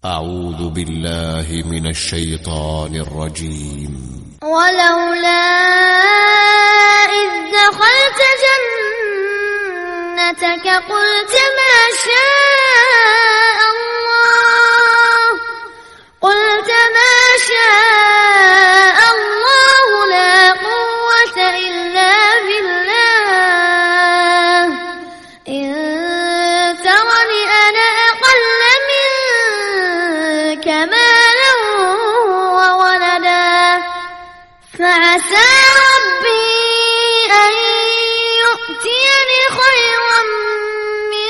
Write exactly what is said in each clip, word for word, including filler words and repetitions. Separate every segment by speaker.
Speaker 1: أعوذ بالله من الشيطان الرجيم.
Speaker 2: ولولا إذ دخلت جنتك قلت ما شاء الله قلت ما شاء الله لا قوة إلا بالله إن ترني أنا أقل منك مالا وولدا فعسى ربي أن يؤتيني خيرا من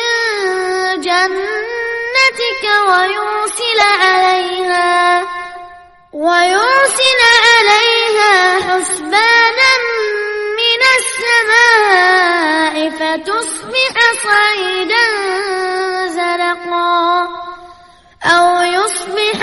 Speaker 2: جنتك ويرسل عليها ويرسل عليها حسبانا من السماء فتصبح صعيدا زلقا أو يصبح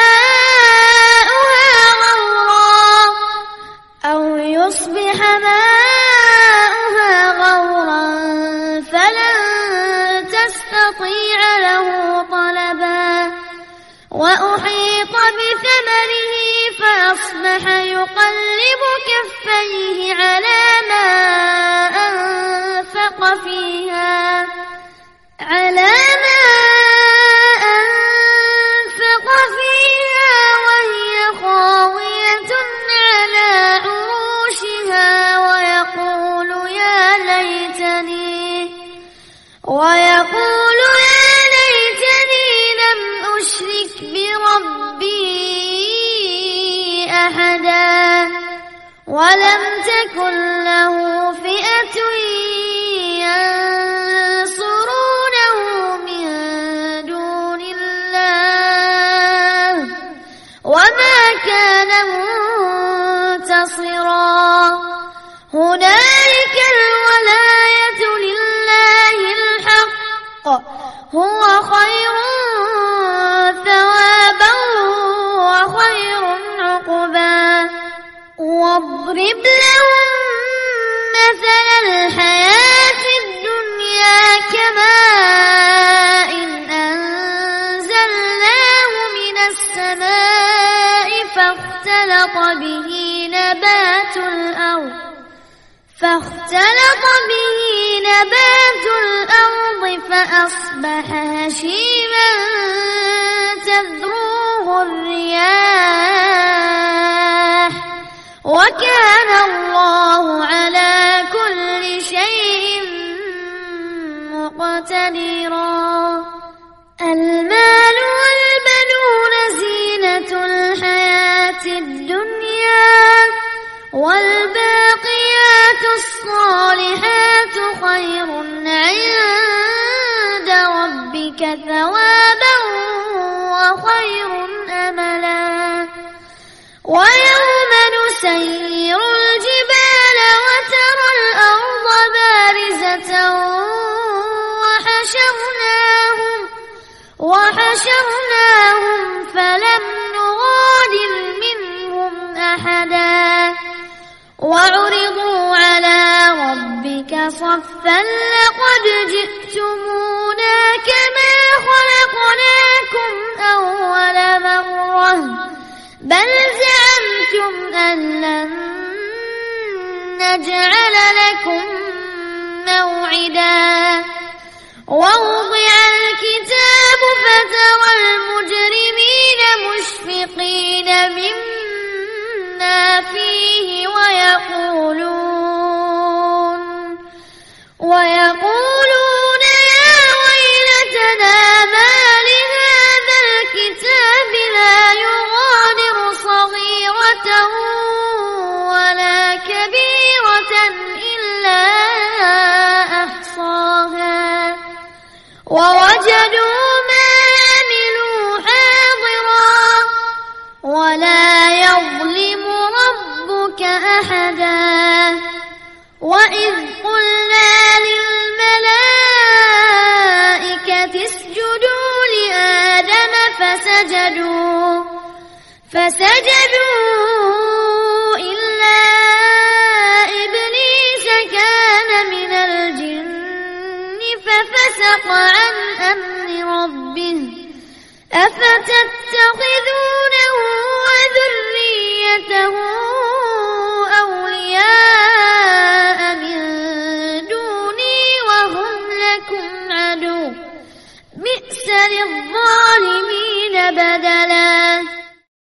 Speaker 2: ماؤها غورا أو يصبح ماؤها غورا فلن تستطيع له طلبا وأحيط بثمره فأصبح يقلب كفيه على ما أنفق فيها على ما أنفق فيها وهي خاوية على عروشها ويقول يا ليتني ويقول يا ليتني لم أشرك بربي أحدا ولم تكن له فئة ينصرونه من دون الله وما كان منتصرا هنالك الولاية لله الحق هو خير ثوابا وخير عقبا واضرب لهم مثل الحياة الدنيا كماء أنزلناه من السماء فاختلط به نبات الأرض فاختلط به نبات الأرض فأصبح هشيما تذروه الرياح وكان الله على كل شيء مقتدرا. المال والبنون زينة الحياة الدنيا والباقيات الصالحات خير عند ربك ثوابا وخير أملا. ويوم نسير الجبال وترى الأرض بارزة وحشرناهم وحشرناهم فلم نغادر منهم أحدا وعرضوا على ربك صفا لقد جئتمونا كما خلقناكم أول مرة بل زعمتم أن لن نجعل لكم موعدا. ووضع الكتاب فترى المجرمين مشفقين مما فيه ويقولون ويقولون يا ويلتنا ما لهذا الكتاب لا يغادر صغيرة ولا كبيرة إلا أحصاها ووجدوا ما عملوا حاضرا ولا يظلم ربك أحدا. وإذ قلنا للملائكة اسجدوا لآدم فسجدوا فسجدوا إلا إبليس كان من الجن ففسق عن أمر ربه أفتتخذونه وذريته أولياء من دوني وهم لكم عدو بئس للظالمين بدلا.